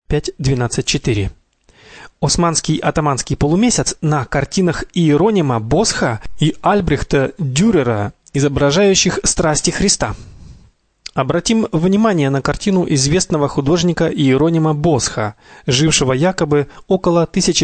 5.12.4. Османский атаманский полумесяц на картинах Иеронима Босха и Альбрехта Дюрера, изображающих страсти Христа. Обратим внимание на картину известного художника Иеронима Босха, жившего якобы около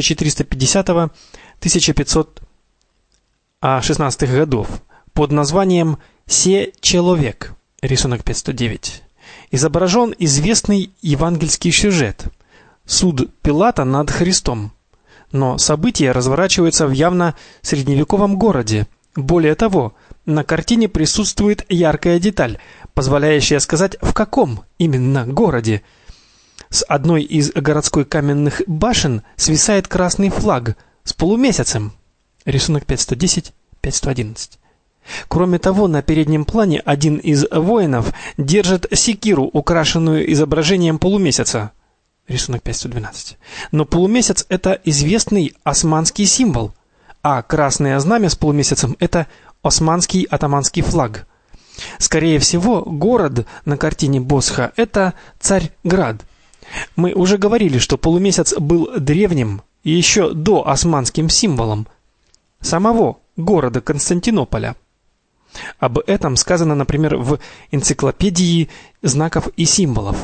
1450-1516 годов, под названием «Се человек», рисунок 509. Изображен известный евангельский сюжет – суд Пилата над Христом. Но события разворачиваются в явно средневековом городе. Более того, на картине присутствует яркая деталь, позволяющая сказать, в каком именно городе. С одной из городской каменных башен свисает красный флаг с полумесяцем. Рисунок 510, 511. Кроме того, на переднем плане один из воинов держит секиру, украшенную изображением полумесяца. Рисунок 512. Но полумесяц – это известный османский символ, а красное знамя с полумесяцем – это османский атаманский флаг. Скорее всего, город на картине Босха – это Царьград. Мы уже говорили, что полумесяц был древним и еще до османским символом самого города Константинополя. Об этом сказано, например, в энциклопедии знаков и символов.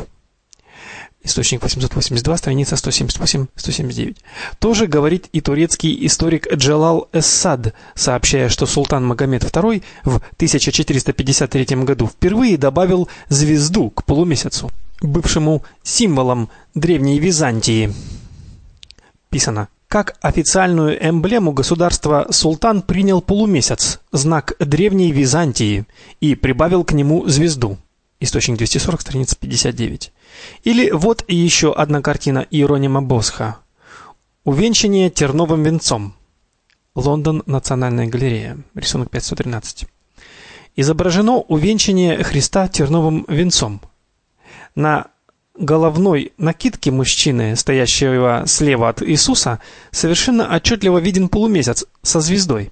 Источник 882, страница 178-179. Тоже говорит и турецкий историк Джалал Эс-Сад, сообщая, что султан Магомед II в 1453 году впервые добавил звезду к полумесяцу, бывшему символом древней Византии. Писано: как официальную эмблему государства султан принял полумесяц, знак древней Византии, и прибавил к нему звезду. Источник 240, страница 59. Или вот и еще одна картина Иеронима Босха. Увенчание терновым венцом. Лондон, Национальная галерея. Рисунок 513. Изображено увенчание Христа терновым венцом. На головной накидке мужчины, стоящего слева от Иисуса, совершенно отчетливо виден полумесяц со звездой.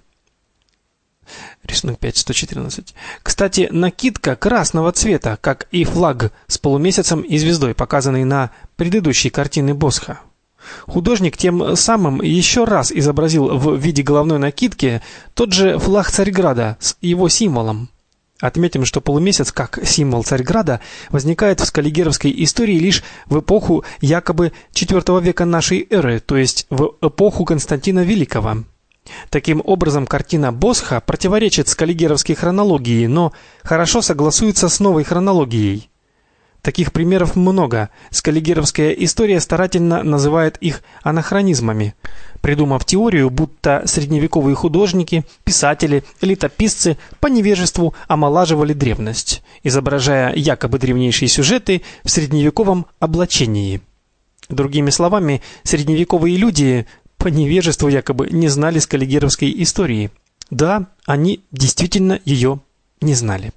Рисунок 5.114. Кстати, накидка красного цвета, как и флаг с полумесяцем и звездой, показанный на предыдущей картине Босха. Художник тем самым еще раз изобразил в виде головной накидки тот же флаг Царьграда с его символом. Отметим, что полумесяц как символ Царьграда возникает в скаллигеровской истории лишь в эпоху якобы IV века нашей эры, то есть в эпоху Константина Великого. Таким образом, картина Босха противоречит скаллигеровской хронологии, но хорошо согласуется с новой хронологией. Таких примеров много. Скаллигеровская история старательно называет их анахронизмами, придумав теорию, будто средневековые художники, писатели, летописцы по невежеству омолаживали древность, изображая якобы древнейшие сюжеты в средневековом облачении. Другими словами, средневековые люди по невежеству якобы не знали скаллигеровской истории. Да, они действительно ее не знали.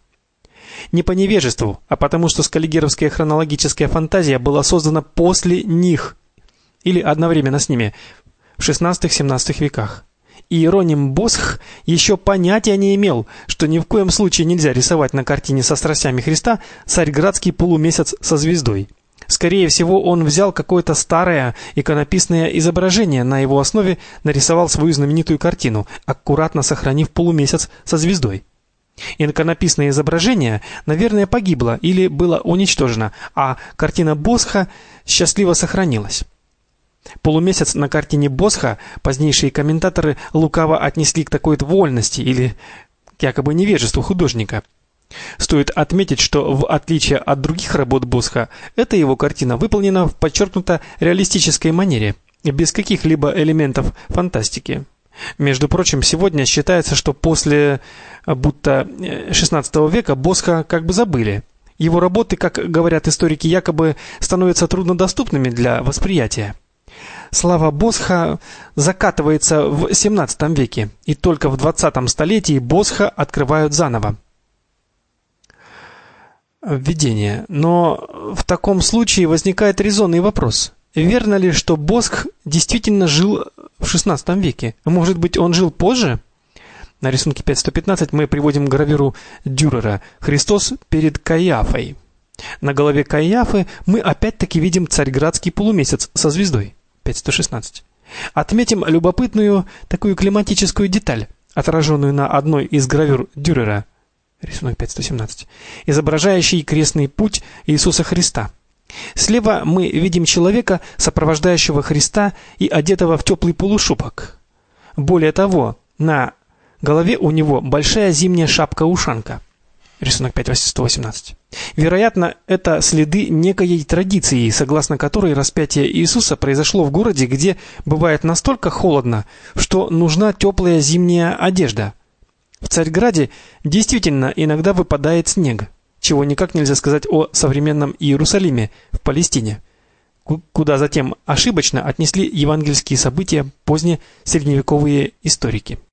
Не по невежеству, а потому что скаллигеровская хронологическая фантазия была создана после них или одновременно с ними в XVI-XVII веках. Иероним Босх еще понятия не имел, что ни в коем случае нельзя рисовать на картине со страстями Христа царьградский полумесяц со звездой. Скорее всего, он взял какое-то старое иконописное изображение, на его основе нарисовал свою знаменитую картину, аккуратно сохранив полумесяц со звездой. Иконописное изображение, наверное, погибло или было уничтожено, а картина Босха счастливо сохранилась. Полумесяц на картине Босха позднейшие комментаторы лукаво отнесли к такой вольности или якобы невежеству художника. Стоит отметить, что в отличие от других работ Босха, эта его картина выполнена в подчеркнуто реалистической манере, без каких-либо элементов фантастики. Между прочим, сегодня считается, что после будто XVI века Босха как бы забыли. Его работы, как говорят историки, якобы становятся труднодоступными для восприятия. Слава Босха закатывается в XVII веке, и только в XX столетии Босха открывают заново. Введение. Но в таком случае возникает резонный вопрос. Верно ли, что Босх действительно жил в XVI веке? Может быть, он жил позже? На рисунке 5.115 мы приводим гравюру Дюрера «Христос перед Каиафой». На голове Каиафы мы опять-таки видим царьградский полумесяц со звездой 5116. Отметим любопытную такую климатическую деталь, отраженную на одной из гравюр Дюрера, рисунок 5117, изображающий крестный путь Иисуса Христа. Слева мы видим человека, сопровождающего Христа и одетого в теплый полушубок. Более того, на голове у него большая зимняя шапка-ушанка. Рисунок 5118. Вероятно, это следы некой традиции, согласно которой распятие Иисуса произошло в городе, где бывает настолько холодно, что нужна теплая зимняя одежда. В Царьграде действительно иногда выпадает снег, чего никак нельзя сказать о современном Иерусалиме в Палестине, куда затем ошибочно отнесли евангельские события позднесредневековые историки.